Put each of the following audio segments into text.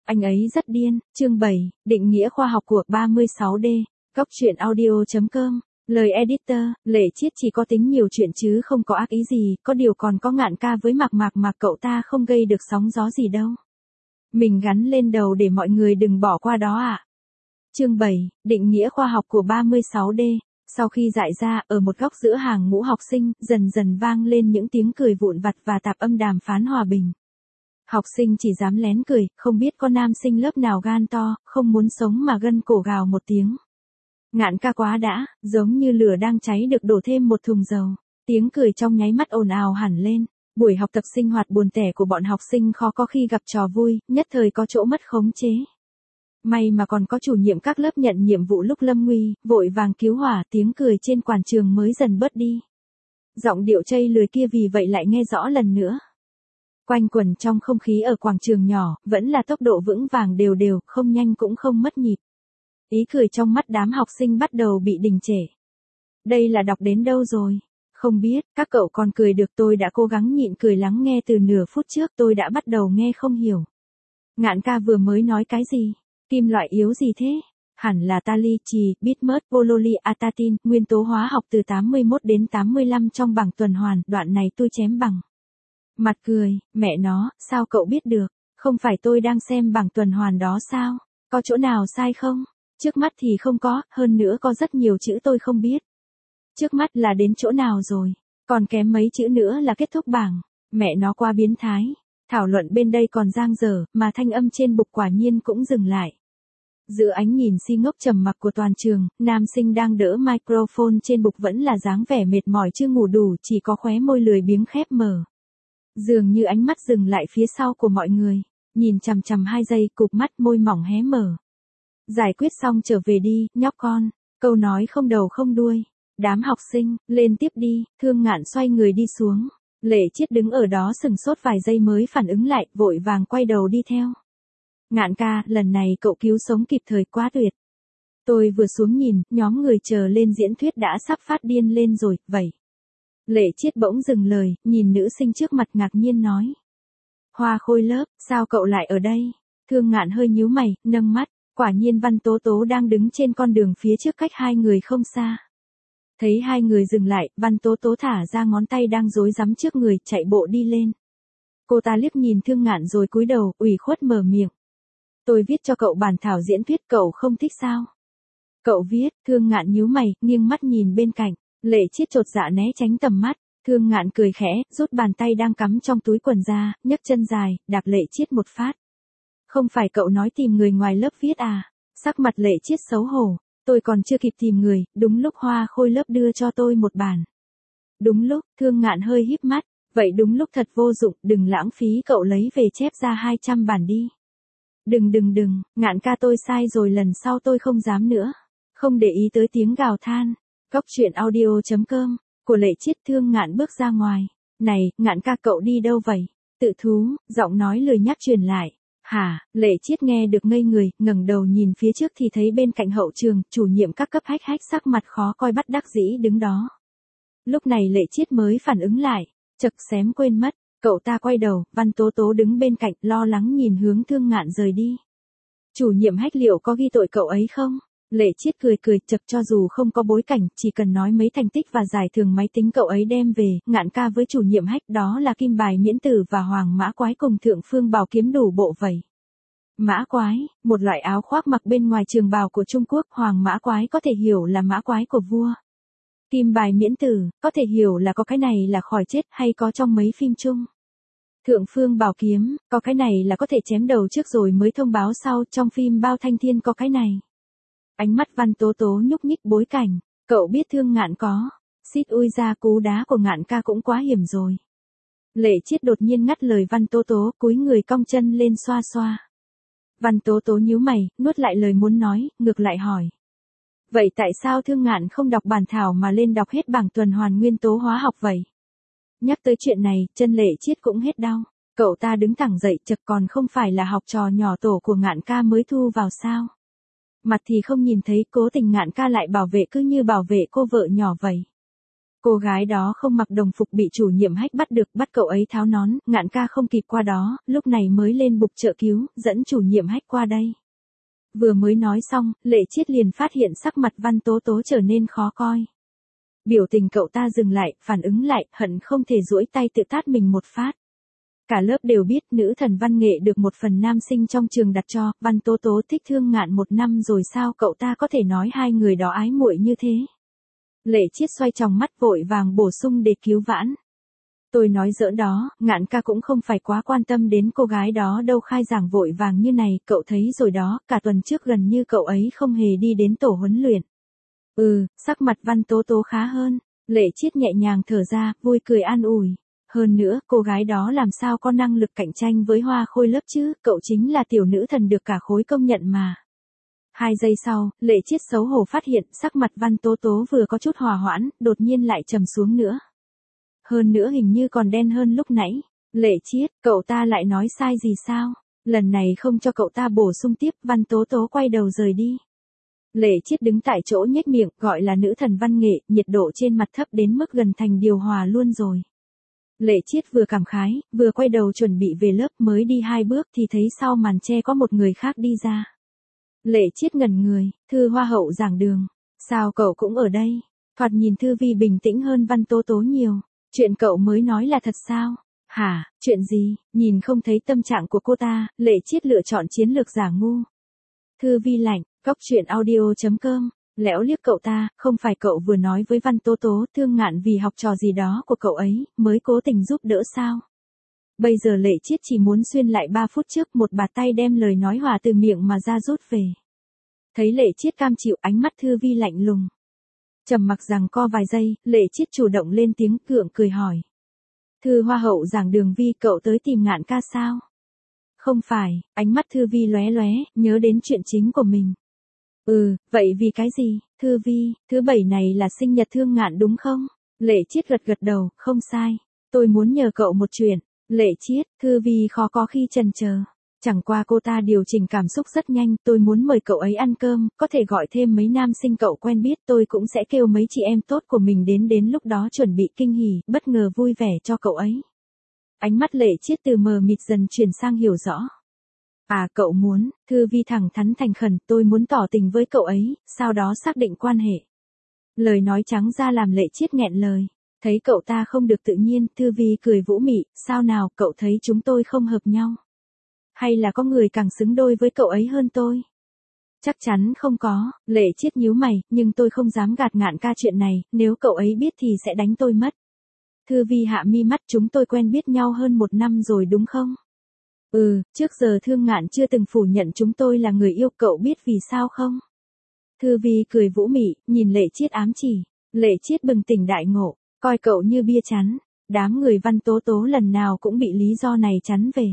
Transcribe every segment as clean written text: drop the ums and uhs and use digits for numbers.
Anh ấy rất điên. Chương 7, định nghĩa khoa học của 36D. Góc truyện audio.com. Lời editor, Lệ Chiết chỉ có tính nhiều chuyện chứ không có ác ý gì, có điều còn có Ngạn ca với Mạc Mạc mà cậu ta không gây được sóng gió gì đâu. Mình gắn lên đầu để mọi người đừng bỏ qua đó ạ. Chương 7, định nghĩa khoa học của 36D. Sau khi dại ra, ở một góc giữa hàng ngũ học sinh, dần dần vang lên những tiếng cười vụn vặt và tạp âm đàm phán hòa bình. Học sinh chỉ dám lén cười, không biết có nam sinh lớp nào gan to, không muốn sống mà gân cổ gào một tiếng. Ngạn ca quá đã, giống như lửa đang cháy được đổ thêm một thùng dầu. Tiếng cười trong nháy mắt ồn ào hẳn lên. Buổi học tập sinh hoạt buồn tẻ của bọn học sinh khó có khi gặp trò vui, nhất thời có chỗ mất khống chế. May mà còn có chủ nhiệm các lớp nhận nhiệm vụ lúc lâm nguy, vội vàng cứu hỏa, tiếng cười trên quảng trường mới dần bớt đi. Giọng điệu chây lười kia vì vậy lại nghe rõ lần nữa. Quanh quẩn trong không khí ở quảng trường nhỏ, vẫn là tốc độ vững vàng đều đều, không nhanh cũng không mất nhịp. Ý cười trong mắt đám học sinh bắt đầu bị đình trệ. Đây là đọc đến đâu rồi? Không biết, các cậu còn cười được, tôi đã cố gắng nhịn cười lắng nghe từ nửa phút trước, tôi đã bắt đầu nghe không hiểu. Ngạn ca vừa mới nói cái gì? Kim loại yếu gì thế? Hẳn là tali, chì, bismuth, pololi, atatin, nguyên tố hóa học từ 81 đến 85 trong bảng tuần hoàn, đoạn này tôi chém bằng. Mặt cười, mẹ nó, sao cậu biết được? Không phải tôi đang xem bảng tuần hoàn đó sao? Có chỗ nào sai không? Trước mắt thì không có, hơn nữa có rất nhiều chữ tôi không biết. Trước mắt là đến chỗ nào rồi? Còn kém mấy chữ nữa là kết thúc bảng. Mẹ nó quá biến thái. Thảo luận bên đây còn dang dở, mà thanh âm trên bục quả nhiên cũng dừng lại. Giữa ánh nhìn si ngốc trầm mặc của toàn trường, nam sinh đang đỡ microphone trên bục vẫn là dáng vẻ mệt mỏi chưa ngủ đủ, chỉ có khóe môi lười biếng khép mở. Dường như ánh mắt dừng lại phía sau của mọi người, nhìn chằm chằm 2 giây, cụp mắt, môi mỏng hé mở. Giải quyết xong trở về đi, nhóc con. Câu nói không đầu không đuôi. Đám học sinh, lên tiếp đi. Thương Ngạn xoay người đi xuống. Lệ Chiết đứng ở đó sừng sốt vài giây mới phản ứng lại, vội vàng quay đầu đi theo. Ngạn ca, lần này cậu cứu sống kịp thời, quá tuyệt. Tôi vừa xuống nhìn, nhóm người chờ lên diễn thuyết đã sắp phát điên lên rồi, vậy. Lệ Chiết bỗng dừng lời, nhìn nữ sinh trước mặt ngạc nhiên nói. Hoa Khôi lớp, sao cậu lại ở đây? Thương Ngạn hơi nhíu mày, nâng mắt. Quả nhiên Văn Tố Tố đang đứng trên con đường phía trước cách 2 người không xa. Thấy 2 người dừng lại, Văn Tố Tố thả ra ngón tay đang rối rắm trước người, chạy bộ đi lên. Cô ta liếc nhìn Thương Ngạn rồi cúi đầu, ủy khuất mở miệng. Tôi viết cho cậu bản thảo diễn thuyết, cậu không thích sao? Cậu viết, Thương Ngạn nhíu mày, nghiêng mắt nhìn bên cạnh. Lệ Chiết chột dạ né tránh tầm mắt. Thương Ngạn cười khẽ, rút bàn tay đang cắm trong túi quần ra, nhấc chân dài, đạp Lệ Chiết một phát. Không phải cậu nói tìm người ngoài lớp viết à? Sắc mặt Lệ Chiết xấu hổ. Tôi còn chưa kịp tìm người, đúng lúc Hoa Khôi lớp đưa cho tôi một bản. Đúng lúc, Thương Ngạn hơi híp mắt. Vậy đúng lúc thật vô dụng, đừng lãng phí, cậu lấy về chép ra 200 bản đi. Đừng, Ngạn ca tôi sai rồi, lần sau tôi không dám nữa. Không để ý tới tiếng gào than. Góc truyện audio.com, của Lệ Chiết. Thương Ngạn bước ra ngoài. Này, Ngạn ca cậu đi đâu vậy? Tự thú, giọng nói lười nhác truyền lại. Hả? Lệ Chiết nghe được ngây người, ngẩng đầu nhìn phía trước thì thấy bên cạnh hậu trường, chủ nhiệm các cấp hách hách sắc mặt khó coi bất đắc dĩ đứng đó. Lúc này Lệ Chiết mới phản ứng lại, chậc xém quên mất, cậu ta quay đầu, Văn Tố Tố đứng bên cạnh, lo lắng nhìn hướng Thương Ngạn rời đi. Chủ nhiệm Hách liệu có ghi tội cậu ấy không? Lệ Chiết cười, chậc, cho dù không có bối cảnh, chỉ cần nói mấy thành tích và giải thưởng máy tính cậu ấy đem về. Ngạn ca với chủ nhiệm Hách đó là Kim Bài Miễn Tử và Hoàng Mã Quái cùng Thượng Phương Bảo Kiếm đủ bộ vậy. Mã Quái, một loại áo khoác mặc bên ngoài trường bào của Trung Quốc. Hoàng Mã Quái có thể hiểu là mã quái của vua. Kim Bài Miễn Tử, có thể hiểu là có cái này là khỏi chết, hay có trong mấy phim chung. Thượng Phương Bảo Kiếm, có cái này là có thể chém đầu trước rồi mới thông báo sau, trong phim Bao Thanh Thiên có cái này. Ánh mắt Văn Tố Tố nhúc nhích bối cảnh, cậu biết Thương Ngạn có. Xít ui ra, cú đá của Ngạn ca cũng quá hiểm rồi. Lệ Chiết đột nhiên ngắt lời Văn Tố Tố, cúi người cong chân lên xoa xoa. Văn Tố Tố nhíu mày, nuốt lại lời muốn nói, ngược lại hỏi. Vậy tại sao Thương Ngạn không đọc bản thảo mà lên đọc hết bảng tuần hoàn nguyên tố hóa học vậy? Nhắc tới chuyện này, chân Lệ Chiết cũng hết đau. Cậu ta đứng thẳng dậy, chậc, còn không phải là học trò nhỏ tổ của Ngạn ca mới thu vào sao? Mặt thì không nhìn thấy, cố tình Ngạn ca lại bảo vệ cứ như bảo vệ cô vợ nhỏ vậy. Cô gái đó không mặc đồng phục bị chủ nhiệm hách bắt được, bắt cậu ấy tháo nón, Ngạn ca không kịp qua đó, lúc này mới lên bục trợ cứu, dẫn chủ nhiệm hách qua đây. Vừa mới nói xong, Lệ Chiết liền phát hiện sắc mặt Văn Tố Tố trở nên khó coi. Biểu tình cậu ta dừng lại, phản ứng lại, hận không thể duỗi tay tự tát mình một phát. Cả lớp đều biết nữ thần văn nghệ được một phần nam sinh trong trường đặt cho, Văn Tố Tố thích Thương Ngạn 1 năm rồi sao cậu ta có thể nói hai người đó ái muội như thế. Lệ Chiết xoay tròng mắt vội vàng bổ sung để cứu vãn. Tôi nói giỡn đó, Ngạn ca cũng không phải quá quan tâm đến cô gái đó đâu, khai giảng vội vàng như này, cậu thấy rồi đó, cả tuần trước gần như cậu ấy không hề đi đến tổ huấn luyện. Sắc mặt Văn Tố Tố khá hơn, Lệ Chiết nhẹ nhàng thở ra, vui cười an ủi. Hơn nữa, cô gái đó làm sao có năng lực cạnh tranh với Hoa Khôi lớp chứ, cậu chính là tiểu nữ thần được cả khối công nhận mà. 2 giây sau, Lệ Chiết xấu hổ phát hiện sắc mặt Văn Tố Tố vừa có chút hòa hoãn, đột nhiên lại trầm xuống nữa. Hơn nữa hình như còn đen hơn lúc nãy. Lệ Chiết, cậu ta lại nói sai gì sao? Lần này không cho cậu ta bổ sung tiếp, Văn Tố Tố quay đầu rời đi. Lệ Chiết đứng tại chỗ nhếch miệng, gọi là nữ thần văn nghệ, nhiệt độ trên mặt thấp đến mức gần thành điều hòa luôn rồi. Lệ Chiết vừa cảm khái, vừa quay đầu chuẩn bị về lớp, mới đi 2 bước thì thấy sau màn che có một người khác đi ra. Lệ Chiết ngẩn người, Thư Hoa hậu giảng đường. Sao cậu cũng ở đây? Thoạt nhìn Thư Vi bình tĩnh hơn Văn Tố Tố nhiều. Chuyện cậu mới nói là thật sao? Hả, chuyện gì? Nhìn không thấy tâm trạng của cô ta, Lệ Chiết lựa chọn chiến lược giả ngu. Thư Vi lạnh, goctruyện.audio.com. Lẽo liếc cậu ta, không phải cậu vừa nói với Văn Tố Tố Thương Ngạn vì học trò gì đó của cậu ấy, mới cố tình giúp đỡ sao? Bây giờ Lệ Chiết chỉ muốn xuyên lại 3 phút trước một bạt tay đem lời nói hòa từ miệng mà ra rút về. Thấy Lệ Chiết cam chịu, ánh mắt Thư Vi lạnh lùng. Trầm mặc rằng co vài giây, Lệ Chiết chủ động lên tiếng gượng cười hỏi. Thư Hoa hậu giảng đường Vi, cậu tới tìm Ngạn ca sao? Không phải, ánh mắt Thư Vi lóe lóe, nhớ đến chuyện chính của mình. Vậy vì cái gì? Thư Vi, thứ 7 này là sinh nhật Thương Ngạn đúng không? Lệ Chiết gật gật đầu, không sai. Tôi muốn nhờ cậu một chuyện. Lệ Chiết, Thư Vi khó có khi chần chờ. Chẳng qua cô ta điều chỉnh cảm xúc rất nhanh, tôi muốn mời cậu ấy ăn cơm, có thể gọi thêm mấy nam sinh cậu quen biết, tôi cũng sẽ kêu mấy chị em tốt của mình đến lúc đó chuẩn bị kinh hỉ, bất ngờ vui vẻ cho cậu ấy. Ánh mắt Lệ Chiết từ mờ mịt dần chuyển sang hiểu rõ. À, cậu muốn? Thư Vi thẳng thắn thành khẩn, tôi muốn tỏ tình với cậu ấy, sau đó xác định quan hệ. Lời nói trắng ra làm Lệ Chiết nghẹn lời. Thấy cậu ta không được tự nhiên, Thư Vi cười vũ mị, sao nào, cậu thấy chúng tôi không hợp nhau? Hay là có người càng xứng đôi với cậu ấy hơn tôi? Chắc chắn không có, Lệ Chiết nhíu mày, nhưng tôi không dám gạt Ngạn ca chuyện này, nếu cậu ấy biết thì sẽ đánh tôi mất. Thư Vi hạ mi mắt, chúng tôi quen biết nhau hơn 1 năm rồi đúng không? Trước giờ Thương Ngạn chưa từng phủ nhận chúng tôi là người yêu, cậu biết vì sao không? Thư Vi cười vũ mị, nhìn Lệ Chiết ám chỉ. Lệ Chiết bừng tỉnh đại ngộ, coi cậu như bia chắn. Đám người Văn Tố Tố lần nào cũng bị lý do này chắn về.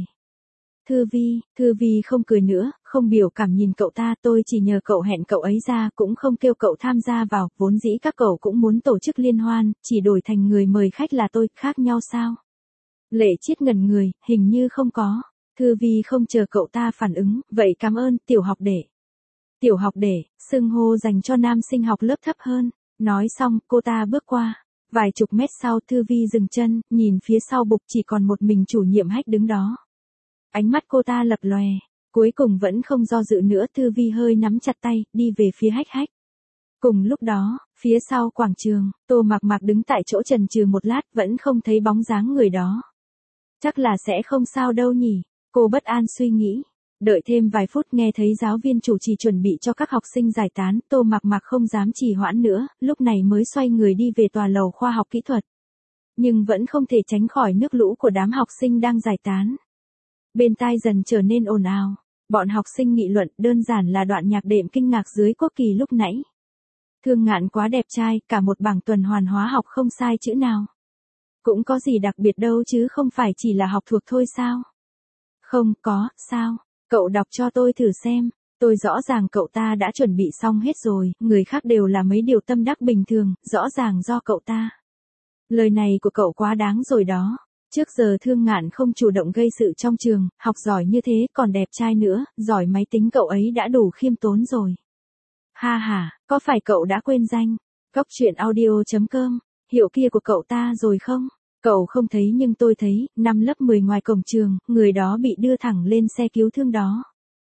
Thư Vi không cười nữa, không biểu cảm nhìn cậu ta, tôi chỉ nhờ cậu hẹn cậu ấy ra, cũng không kêu cậu tham gia vào, vốn dĩ các cậu cũng muốn tổ chức liên hoan, chỉ đổi thành người mời khách là tôi, khác nhau sao? Lệ Chiết ngẩn người, hình như không có. Thư Vi không chờ cậu ta phản ứng, vậy cảm ơn, tiểu học đệ. Tiểu học đệ, xưng hô dành cho nam sinh học lớp thấp hơn. Nói xong, cô ta bước qua. Vài chục mét sau, Thư Vi dừng chân, nhìn phía sau bục chỉ còn một mình chủ nhiệm hách đứng đó. Ánh mắt cô ta lập lòe, cuối cùng vẫn không do dự nữa, Thư Vi hơi nắm chặt tay, đi về phía hách hách. Cùng lúc đó, phía sau quảng trường, Tô Mạc Mạc đứng tại chỗ chần chừ một lát, vẫn không thấy bóng dáng người đó. Chắc là sẽ không sao đâu nhỉ, cô bất an suy nghĩ. Đợi thêm vài phút nghe thấy giáo viên chủ trì chuẩn bị cho các học sinh giải tán, Tô Mạc Mạc không dám trì hoãn nữa, lúc này mới xoay người đi về tòa lầu khoa học kỹ thuật. Nhưng vẫn không thể tránh khỏi nước lũ của đám học sinh đang giải tán. Bên tai dần trở nên ồn ào, bọn học sinh nghị luận, đơn giản là đoạn nhạc đệm kinh ngạc dưới quốc kỳ lúc nãy. Thương Ngạn quá đẹp trai, cả một bảng tuần hoàn hóa học không sai chữ nào. Cũng có gì đặc biệt đâu chứ không phải chỉ là học thuộc thôi sao? Không có, sao? Cậu đọc cho tôi thử xem. Tôi rõ ràng cậu ta đã chuẩn bị xong hết rồi, người khác đều là mấy điều tâm đắc bình thường, rõ ràng do cậu ta. Lời này của cậu quá đáng rồi đó. Trước giờ Thương Ngạn không chủ động gây sự trong trường, học giỏi như thế còn đẹp trai nữa, giỏi máy tính cậu ấy đã đủ khiêm tốn rồi. Ha ha, có phải cậu đã quên danh? Goctruyện.audio.com hiệu kia của cậu ta rồi không? Cậu không thấy nhưng tôi thấy, năm lớp 10 ngoài cổng trường, người đó bị đưa thẳng lên xe cứu thương đó.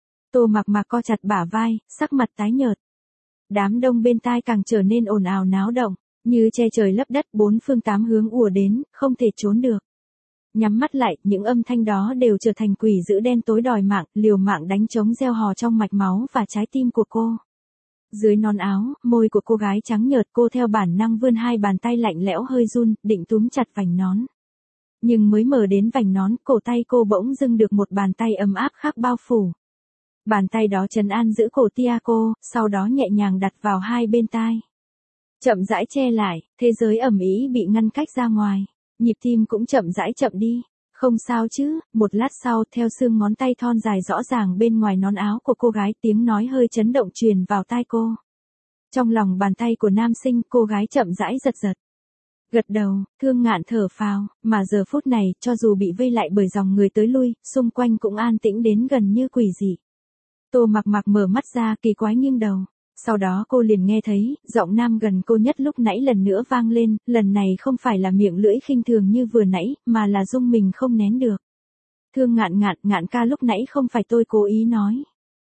Tô Mặc Mặc co chặt bả vai, sắc mặt tái nhợt. Đám đông bên tai càng trở nên ồn ào náo động, như che trời lấp đất, bốn phương tám hướng ùa đến, không thể trốn được. Nhắm mắt lại, những âm thanh đó đều trở thành quỷ dữ đen tối đòi mạng, liều mạng đánh trống reo hò trong mạch máu và trái tim của cô. Dưới nón áo, môi của cô gái trắng nhợt, cô theo bản năng vươn hai bàn tay lạnh lẽo hơi run, định túm chặt vành nón. Nhưng mới mở đến vành nón, cổ tay cô bỗng dưng được một bàn tay ấm áp khác bao phủ. Bàn tay đó trấn an giữ cổ tia cô, sau đó nhẹ nhàng đặt vào hai bên tai. Chậm rãi che lại, thế giới ầm ĩ bị ngăn cách ra ngoài. Nhịp tim cũng chậm rãi chậm đi. Không sao chứ, một lát sau, theo xương ngón tay thon dài rõ ràng bên ngoài nón áo của cô gái, tiếng nói hơi chấn động truyền vào tai cô. Trong lòng bàn tay của nam sinh, cô gái chậm rãi giật giật. Gật đầu, Thương Ngạn thở phào, mà giờ phút này, cho dù bị vây lại bởi dòng người tới lui, xung quanh cũng an tĩnh đến gần như quỷ dị. Tô Mặc Mặc mở mắt ra, kỳ quái nghiêng đầu. Sau đó cô liền nghe thấy, giọng nam gần cô nhất lúc nãy lần nữa vang lên, lần này không phải là miệng lưỡi khinh thường như vừa nãy, mà là dung mình không nén được. Thương Ngạn Ngạn ca lúc nãy không phải tôi cố ý nói.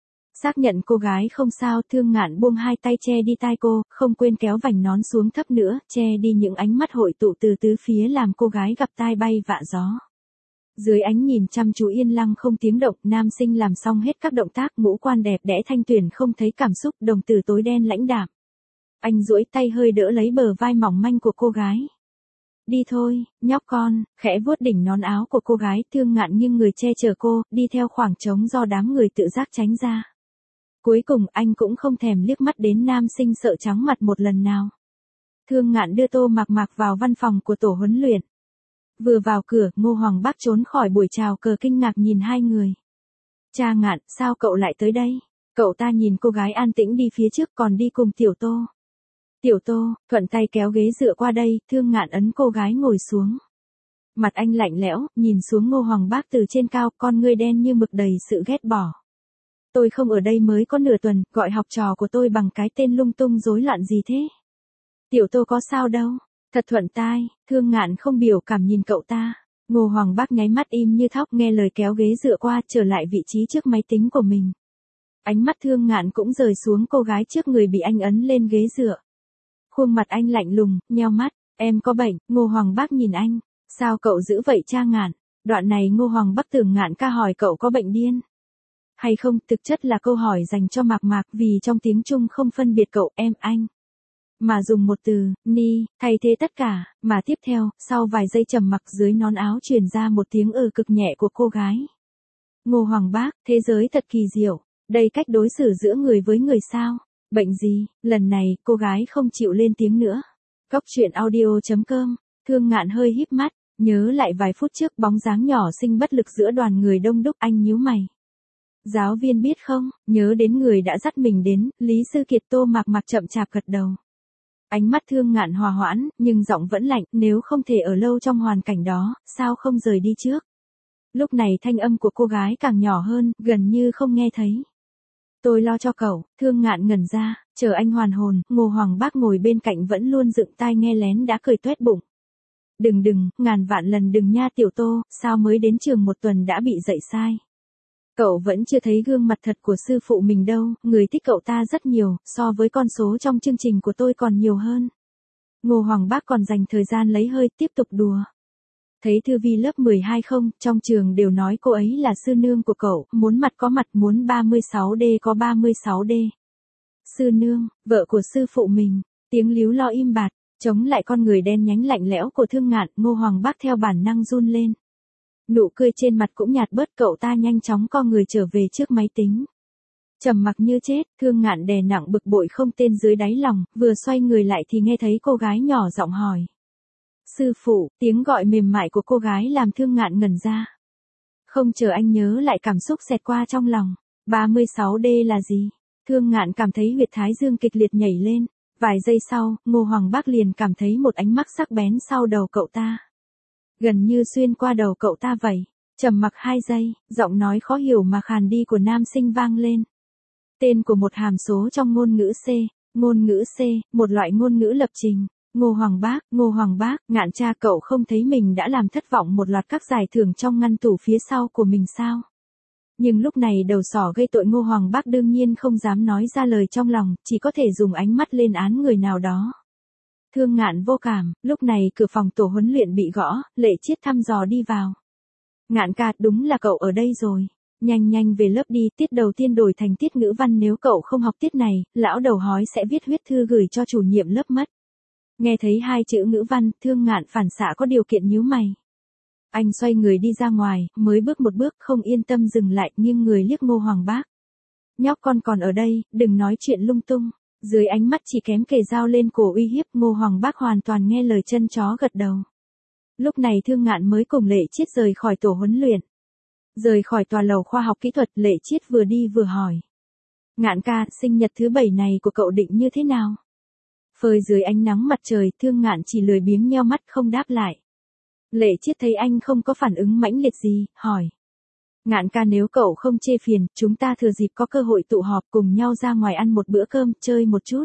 Xác nhận cô gái không sao, Thương Ngạn buông hai tay che đi tai cô, không quên kéo vành nón xuống thấp nữa, che đi những ánh mắt hội tụ từ tứ phía làm cô gái gặp tai bay vạ gió. Dưới ánh nhìn chăm chú yên lặng không tiếng động, nam sinh làm xong hết các động tác, ngũ quan đẹp đẽ thanh tuyển không thấy cảm xúc, đồng tử tối đen lãnh đạm. Anh duỗi tay hơi đỡ lấy bờ vai mỏng manh của cô gái. Đi thôi, nhóc con, khẽ vuốt đỉnh nón áo của cô gái, Thương Ngạn nghiêng người che chở cô, đi theo khoảng trống do đám người tự giác tránh ra. Cuối cùng anh cũng không thèm liếc mắt đến nam sinh sợ trắng mặt một lần nào. Thương Ngạn đưa Tô Mặc Mặc vào văn phòng của tổ huấn luyện. Vừa vào cửa, Ngô Hoàng Bác trốn khỏi buổi chào cờ kinh ngạc nhìn hai người. Cha Ngạn, sao cậu lại tới đây? Cậu ta nhìn cô gái an tĩnh đi phía trước còn đi cùng Tiểu Tô. Tiểu Tô, thuận tay kéo ghế dựa qua đây, Thương Ngạn ấn cô gái ngồi xuống. Mặt anh lạnh lẽo, nhìn xuống Ngô Hoàng Bác từ trên cao, con ngươi đen như mực đầy sự ghét bỏ. Tôi không ở đây mới có nửa tuần, gọi học trò của tôi bằng cái tên lung tung rối loạn gì thế? Tiểu Tô có sao đâu? Thật thuận tai, Thương Ngạn không biểu cảm nhìn cậu ta. Ngô Hoàng Bác nháy mắt im như thóc nghe lời kéo ghế dựa qua trở lại vị trí trước máy tính của mình. Ánh mắt Thương Ngạn cũng rời xuống cô gái trước người bị anh ấn lên ghế dựa. Khuôn mặt anh lạnh lùng, nheo mắt, em có bệnh, Ngô Hoàng Bác nhìn anh. Sao cậu giữ vậy cha Ngạn? Đoạn này Ngô Hoàng Bác tưởng Ngạn ca hỏi cậu có bệnh điên hay không, thực chất là câu hỏi dành cho Mạc Mạc vì trong tiếng Trung không phân biệt cậu em anh. Mà dùng một từ, ni, thay thế tất cả, mà tiếp theo, sau vài giây trầm mặc dưới nón áo truyền ra một tiếng cực nhẹ của cô gái. Ngô Hoàng Bác, thế giới thật kỳ diệu, đây cách đối xử giữa người với người sao? Bệnh gì? Lần này, cô gái không chịu lên tiếng nữa. Góc truyện audio.com, Thương Ngạn hơi híp mắt, nhớ lại vài phút trước bóng dáng nhỏ xinh bất lực giữa đoàn người đông đúc, anh nhíu mày. Giáo viên biết không, nhớ đến người đã dắt mình đến, Lý Sư Kiệt. Tô Mặc Mặc chậm chạp gật đầu. Ánh mắt Thương Ngạn hòa hoãn, nhưng giọng vẫn lạnh, nếu không thể ở lâu trong hoàn cảnh đó, sao không rời đi trước? Lúc này thanh âm của cô gái càng nhỏ hơn, gần như không nghe thấy. Tôi lo cho cậu, Thương Ngạn ngẩn ra, chờ anh hoàn hồn, Ngô Hoàng Bác ngồi bên cạnh vẫn luôn dựng tai nghe lén đã cười toét bụng. Đừng, ngàn vạn lần đừng nha Tiểu Tô, sao mới đến trường một tuần đã bị dạy sai? Cậu vẫn chưa thấy gương mặt thật của sư phụ mình đâu, người thích cậu ta rất nhiều, so với con số trong chương trình của tôi còn nhiều hơn. Ngô Hoàng Bác còn dành thời gian lấy hơi tiếp tục đùa. Thấy Thư Vi lớp 12 không, trong trường đều nói cô ấy là sư nương của cậu, muốn mặt có mặt, muốn 36D có 36D. Sư nương, vợ của sư phụ mình, tiếng líu lo im bặt, chống lại con người đen nhánh lạnh lẽo của Thương Ngạn, Ngô Hoàng Bác theo bản năng run lên. Nụ cười trên mặt cũng nhạt bớt, cậu ta nhanh chóng co người trở về trước máy tính. Trầm mặc như chết, Thương Ngạn đè nặng bực bội không tên dưới đáy lòng, vừa xoay người lại thì nghe thấy cô gái nhỏ giọng hỏi. Sư phụ, tiếng gọi mềm mại của cô gái làm Thương Ngạn ngẩn ra. Không chờ anh nhớ lại cảm xúc xẹt qua trong lòng. 36D là gì? Thương Ngạn cảm thấy huyệt thái dương kịch liệt nhảy lên. Vài giây sau, Ngô Hoàng Bác liền cảm thấy một ánh mắt sắc bén sau đầu cậu ta. Gần như xuyên qua đầu cậu ta vậy. Trầm mặc 2 giây, giọng nói khó hiểu mà khàn đi của nam sinh vang lên. Tên của một hàm số trong ngôn ngữ C. Ngôn ngữ C, một loại ngôn ngữ lập trình. Ngô Hoàng Bác, Ngạn cha cậu không thấy mình đã làm thất vọng một loạt các giải thưởng trong ngăn tủ phía sau của mình sao? Nhưng lúc này đầu sỏ gây tội Ngô Hoàng Bác đương nhiên không dám nói ra lời trong lòng, chỉ có thể dùng ánh mắt lên án người nào đó. Thương Ngạn vô cảm, lúc này cửa phòng tổ huấn luyện bị gõ, Lệ Chiết thăm dò đi vào. Ngạn ca, đúng là cậu ở đây rồi. Nhanh về lớp đi, tiết đầu tiên đổi thành tiết ngữ văn, nếu cậu không học tiết này, lão đầu hói sẽ viết huyết thư gửi cho chủ nhiệm lớp mất. Nghe thấy hai chữ ngữ văn, Thương Ngạn phản xạ có điều kiện nhíu mày. Anh xoay người đi ra ngoài, mới bước một bước không yên tâm dừng lại, nghiêng người liếc Ngô Hoàng Bác. Nhóc con còn ở đây, đừng nói chuyện lung tung. Dưới ánh mắt chỉ kém kề dao lên cổ uy hiếp, Ngô Hoàng Bác hoàn toàn nghe lời chân chó gật đầu. Lúc này Thương Ngạn mới cùng Lệ Chiết rời khỏi tổ huấn luyện. Rời khỏi tòa lầu khoa học kỹ thuật, Lệ Chiết vừa đi vừa hỏi. Ngạn ca, sinh nhật thứ 7 này của cậu định như thế nào? Phơi dưới ánh nắng mặt trời, Thương Ngạn chỉ lười biếng nheo mắt không đáp lại. Lệ Chiết thấy anh không có phản ứng mãnh liệt gì, hỏi. Ngạn ca, nếu cậu không chê phiền, chúng ta thừa dịp có cơ hội tụ họp cùng nhau ra ngoài ăn một bữa cơm, chơi một chút.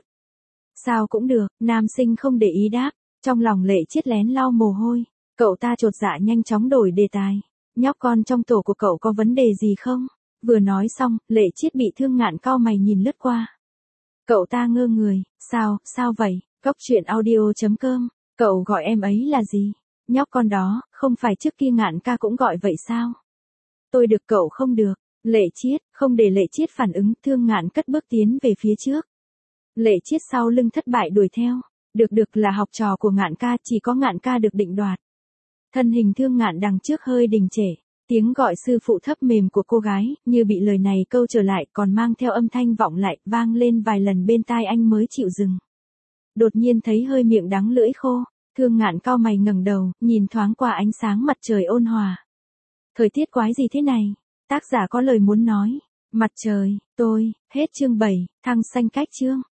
Sao cũng được, nam sinh không để ý đáp. Trong lòng Lệ Chiết lén lau mồ hôi. Cậu ta chột dạ nhanh chóng đổi đề tài. Nhóc con trong tổ của cậu có vấn đề gì không? Vừa nói xong, Lệ Chiết bị Thương Ngạn cau mày nhìn lướt qua. Cậu ta ngơ người, sao vậy? Cóc truyện audio.com, cậu gọi em ấy là gì? Nhóc con đó, không phải trước kia Ngạn ca cũng gọi vậy sao? Tôi được cậu không được. Lệ Chiết, không để Lệ Chiết phản ứng, Thương Ngạn cất bước tiến về phía trước. Lệ Chiết sau lưng thất bại đuổi theo. Được là học trò của Ngạn ca, chỉ có Ngạn ca được định đoạt. Thân hình Thương Ngạn đằng trước hơi đình trệ, tiếng gọi sư phụ thấp mềm của cô gái, như bị lời này câu trở lại, còn mang theo âm thanh vọng lại, vang lên vài lần bên tai anh mới chịu dừng. Đột nhiên thấy hơi miệng đắng lưỡi khô, Thương Ngạn cau mày ngẩng đầu, nhìn thoáng qua ánh sáng mặt trời ôn hòa. Thời tiết quái gì thế này? Tác giả có lời muốn nói. Mặt trời, tôi, hết chương 7, thăng xanh cách chương.